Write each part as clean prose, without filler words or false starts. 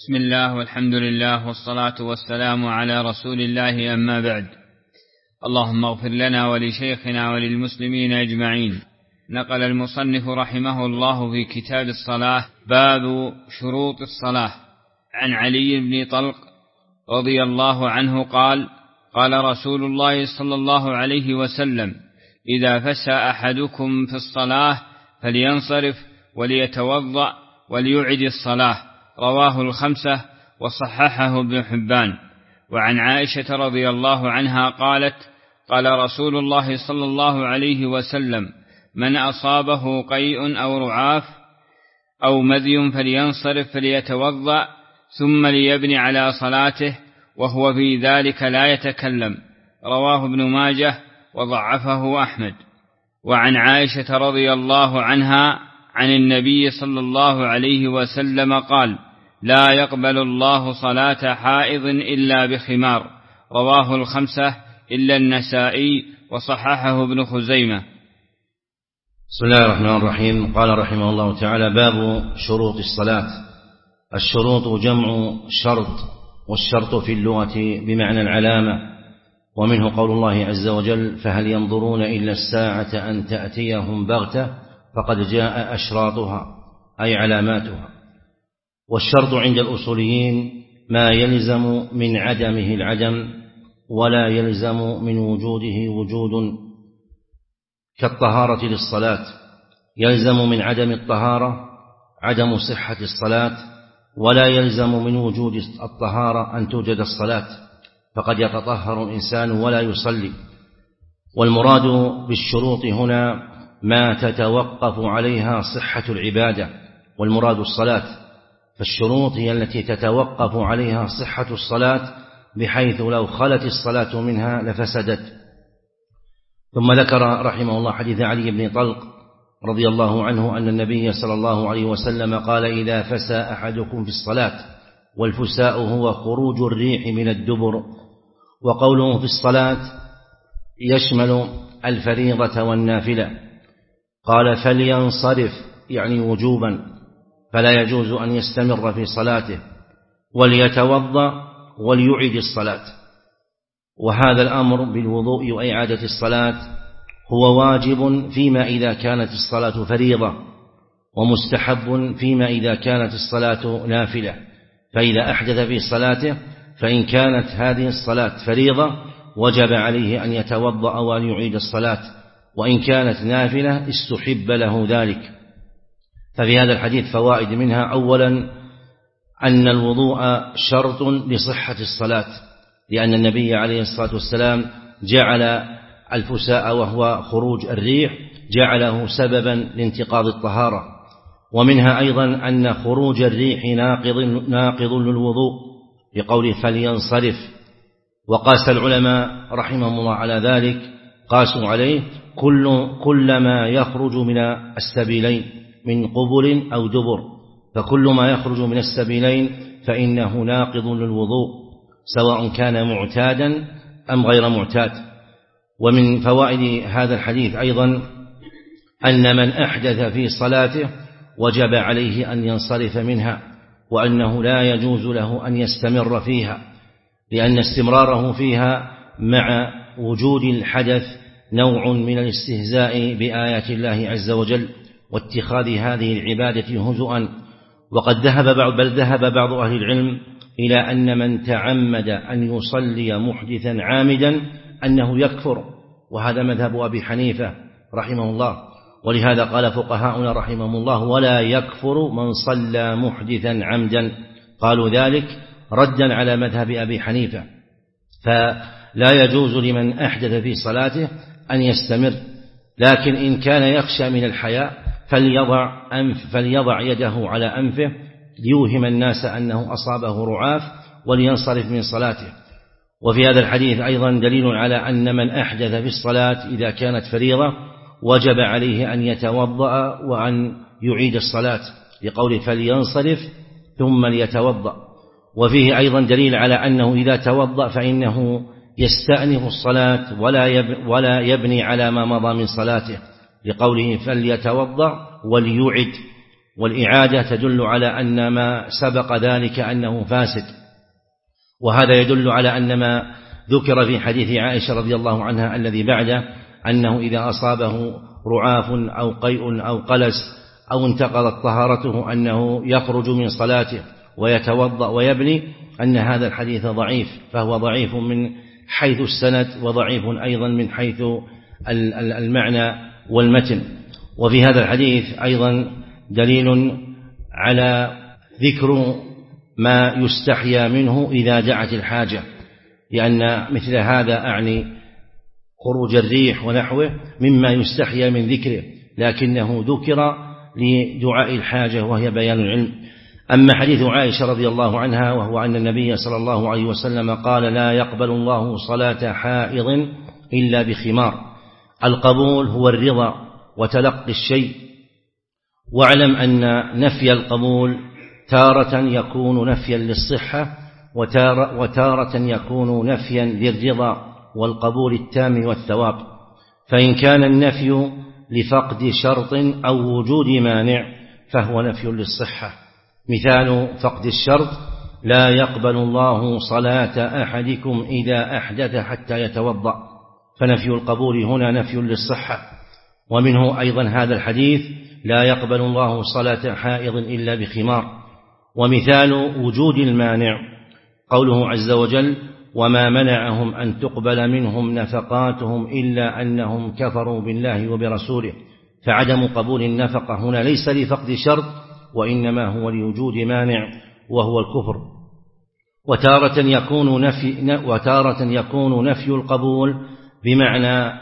بسم الله والحمد لله والصلاة والسلام على رسول الله، أما بعد. اللهم اغفر لنا ولشيخنا وللمسلمين أجمعين. نقل المصنف رحمه الله في كتاب الصلاة باب شروط الصلاة عن علي بن طلق رضي الله عنه قال: قال رسول الله صلى الله عليه وسلم: إذا فسى أحدكم في الصلاة فلينصرف وليتوضأ وليعد الصلاة. رواه الخمسة وصححه ابن حبان. وعن عائشة رضي الله عنها قالت: قال رسول الله صلى الله عليه وسلم: من أصابه قيء أو رعاف أو مذي فلينصرف فليتوضأ ثم ليبني على صلاته وهو في ذلك لا يتكلم. رواه ابن ماجه وضعفه أحمد. وعن عائشة رضي الله عنها عن النبي صلى الله عليه وسلم قال: لا يقبل الله صلاة حائض إلا بخمار. رواه الخمسة إلا النسائي وصححه ابن خزيمة. بسم الله الرحمن الرحيم. قال رحمه الله تعالى: باب شروط الصلاة. الشروط جمع شرط، والشرط في اللغة بمعنى العلامة، ومنه قول الله عز وجل: فهل ينظرون إلا الساعة أن تأتيهم بغتة فقد جاء أشراطها، أي علاماتها. والشرط عند الأصوليين ما يلزم من عدمه العدم ولا يلزم من وجوده وجود، كالطهارة للصلاة. يلزم من عدم الطهارة عدم صحة الصلاة، ولا يلزم من وجود الطهارة أن توجد الصلاة، فقد يتطهر الإنسان ولا يصلي. والمراد بالشروط هنا ما تتوقف عليها صحة العبادة، والمراد الصلاة. فالشروط هي التي تتوقف عليها صحة الصلاة، بحيث لو خلت الصلاة منها لفسدت. ثم ذكر رحمه الله حديث علي بن طلق رضي الله عنه أن النبي صلى الله عليه وسلم قال: إذا فسى أحدكم في الصلاة. والفساء هو خروج الريح من الدبر. وقوله في الصلاة يشمل الفريضة والنافلة. قال: فلينصرف، يعني وجوبا، فلا يجوز أن يستمر في صلاته. وليتوضأ وليعيد الصلاة. وهذا الأمر بالوضوء وإعادة الصلاة هو واجب فيما إذا كانت الصلاة فريضة، ومستحب فيما إذا كانت الصلاة نافلة. فإذا أحدث في صلاته فإن كانت هذه الصلاة فريضة وجب عليه أن يتوضأ وأن يعيد الصلاة، وإن كانت نافلة استحب له ذلك. ففي هذا الحديث فوائد، منها: أولا أن الوضوء شرط لصحة الصلاة، لأن النبي عليه الصلاة والسلام جعل الفساء وهو خروج الريح جعله سببا لانتقاض الطهارة. ومنها أيضا أن خروج الريح ناقض للوضوء، بقوله فلينصرف. وقاس العلماء رحمهم الله على ذلك، قاسوا عليه كل ما يخرج من السبيلين من قبل أو دبر، فكل ما يخرج من السبيلين فإنه ناقض للوضوء، سواء كان معتادا أم غير معتاد. ومن فوائد هذا الحديث أيضا أن من أحدث في صلاته وجب عليه أن ينصرف منها، وأنه لا يجوز له أن يستمر فيها، لأن استمراره فيها مع وجود الحدث نوع من الاستهزاء بآيات الله عز وجل، واتخاذ هذه العبادة هزؤا. وقد ذهب بعض أهل العلم إلى أن من تعمد أن يصلي محدثا عامدا أنه يكفر، وهذا مذهب أبي حنيفة رحمه الله. ولهذا قال فقهاؤنا رحمهم الله: ولا يكفر من صلى محدثا عمدا. قالوا ذلك ردا على مذهب أبي حنيفة. فلا يجوز لمن أحدث في صلاته أن يستمر، لكن إن كان يخشى من الحياء فليضع يده على أنفه ليوهم الناس أنه أصابه رعاف ولينصرف من صلاته. وفي هذا الحديث أيضا دليل على أن من أحدث في الصلاة إذا كانت فريضة وجب عليه أن يتوضأ وأن يعيد الصلاة، لقوله فلينصرف ثم ليتوضأ. وفيه أيضا دليل على أنه إذا توضأ فإنه يستأنف الصلاة ولا يبني على ما مضى من صلاته، لقوله فليتوضأ وليعد. والإعادة تدل على أن ما سبق ذلك أنه فاسد، وهذا يدل على أن ما ذكر في حديث عائشة رضي الله عنها الذي بعده أنه إذا أصابه رعاف أو قيء أو قلس أو انتقضت طهارته أنه يخرج من صلاته ويتوضأ ويبني، أن هذا الحديث ضعيف، فهو ضعيف من حيث السند وضعيف أيضا من حيث المعنى والمتن. وفي هذا الحديث أيضا دليل على ذكر ما يستحيا منه إذا دعت الحاجة، لأن مثل هذا أعني خروج الريح ونحوه مما يستحيا من ذكره، لكنه ذكر لدعاء الحاجة وهي بيان العلم. أما حديث عائشة رضي الله عنها وهو أن النبي صلى الله عليه وسلم قال: لا يقبل الله صلاة حائض إلا بخمار. القبول هو الرضا وتلقي الشيء، واعلم أن نفي القبول تارة يكون نفيا للصحة وتارة يكون نفيا للرضا والقبول التام والثواب. فإن كان النفي لفقد شرط أو وجود مانع فهو نفي للصحة. مثال فقد الشرط: لا يقبل الله صلاة أحدكم إذا أحدث حتى يتوضأ، فنفي القبول هنا نفي للصحة. ومنه أيضا هذا الحديث: لا يقبل الله صلاة حائض إلا بخمار. ومثال وجود المانع قوله عز وجل: وما منعهم أن تقبل منهم نفقاتهم إلا أنهم كفروا بالله وبرسوله. فعدم قبول النفقة هنا ليس لفقد شرط، وإنما هو لوجود مانع وهو الكفر. وتارة يكون نفي القبول بمعنى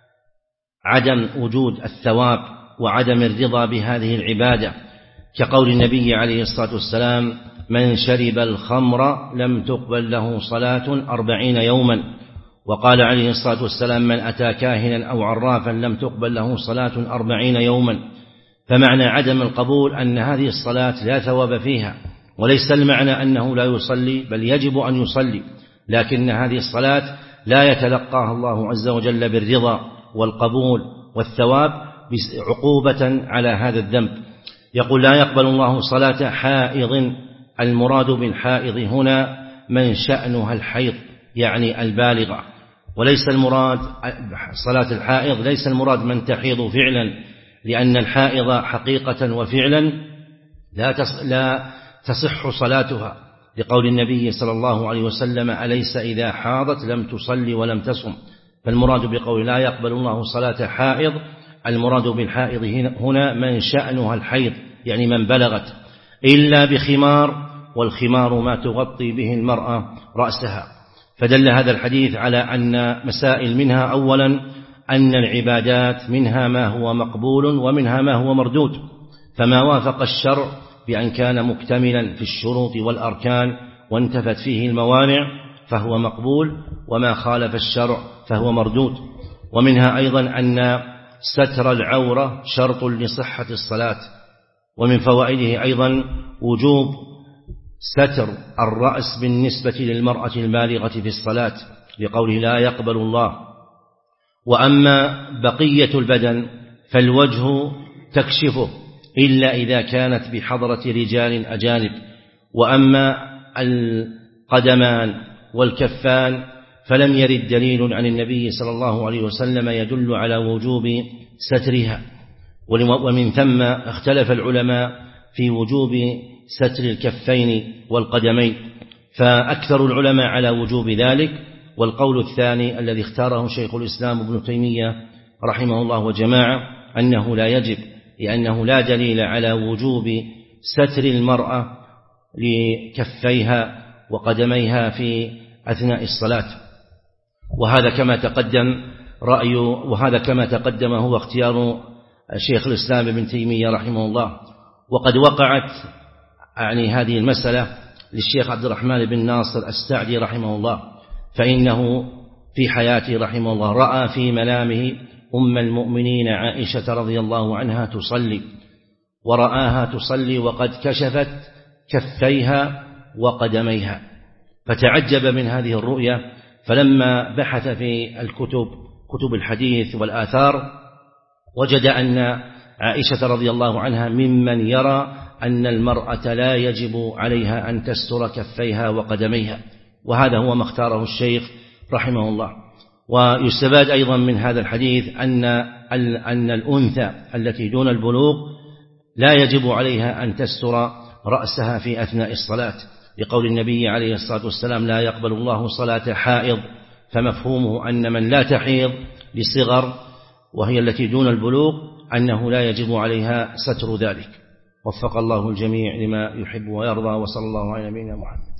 عدم وجود الثواب وعدم الرضا بهذه العبادة، كقول النبي عليه الصلاة والسلام: من شرب الخمر لم تقبل له صلاة 40 يوما. وقال عليه الصلاة والسلام: من أتى كاهنا أو عرافا لم تقبل له صلاة 40 يوما. فمعنى عدم القبول أن هذه الصلاة لا ثواب فيها، وليس المعنى أنه لا يصلي، بل يجب أن يصلي، لكن هذه الصلاة لا يتلقاها الله عز وجل بالرضا والقبول والثواب عقوبة على هذا الذنب. يقول: لا يقبل الله صلاة حائض. المراد بالحائض هنا من شأنها الحيض، يعني البالغة، وليس المراد صلاة الحائض، ليس المراد من تحيض فعلا، لأن الحائض حقيقة وفعلا لا تصح صلاتها، لقول النبي صلى الله عليه وسلم: أليس إذا حاضت لم تصلي ولم تصم. فالمراد بقول لا يقبل الله صلاة حائض، المراد بالحائض هنا من شأنها الحيض، يعني من بلغت، إلا بخمار، والخمار ما تغطي به المرأة رأسها. فدل هذا الحديث على أن مسائل منها: أولا أن العبادات منها ما هو مقبول ومنها ما هو مردود، فما وافق الشرع بأن كان مكتملا في الشروط والأركان وانتفت فيه الموانع فهو مقبول، وما خالف الشرع فهو مردود. ومنها أيضا أن ستر العورة شرط لصحة الصلاة. ومن فوائده أيضا وجوب ستر الرأس بالنسبة للمرأة البالغة في الصلاة، لقوله: لا يقبل الله. وأما بقية البدن فالوجه تكشفه إلا إذا كانت بحضرة رجال أجانب. وأما القدمان والكفان فلم يرد دليل عن النبي صلى الله عليه وسلم يدل على وجوب سترها. ومن ثم اختلف العلماء في وجوب ستر الكفين والقدمين، فأكثر العلماء على وجوب ذلك. والقول الثاني الذي اختاره شيخ الإسلام ابن تيمية رحمه الله وجماعة أنه لا يجب، لأنه لا دليل على وجوب ستر المرأة لكفيها وقدميها في أثناء الصلاة. وهذا كما تقدم هو اختيار شيخ الإسلام ابن تيمية رحمه الله. وقد وقعت هذه المسألة للشيخ عبد الرحمن بن ناصر السعدي رحمه الله، فإنه في حياته رحمه الله رأى في منامه أم المؤمنين عائشة رضي الله عنها تصلي، ورآها تصلي وقد كشفت كفيها وقدميها، فتعجب من هذه الرؤية. فلما بحث في كتب الحديث والآثار وجد أن عائشة رضي الله عنها ممن يرى أن المرأة لا يجب عليها أن تستر كفيها وقدميها، وهذا هو ما اختاره الشيخ رحمه الله. ويستفاد أيضا من هذا الحديث أن الأنثى التي دون البلوغ لا يجب عليها أن تستر رأسها في أثناء الصلاة، لقول النبي عليه الصلاة والسلام: لا يقبل الله صلاة حائض. فمفهومه أن من لا تحيض لصغر وهي التي دون البلوغ أنه لا يجب عليها ستر ذلك. وفق الله الجميع لما يحب ويرضى، وصلى الله على نبينا محمد.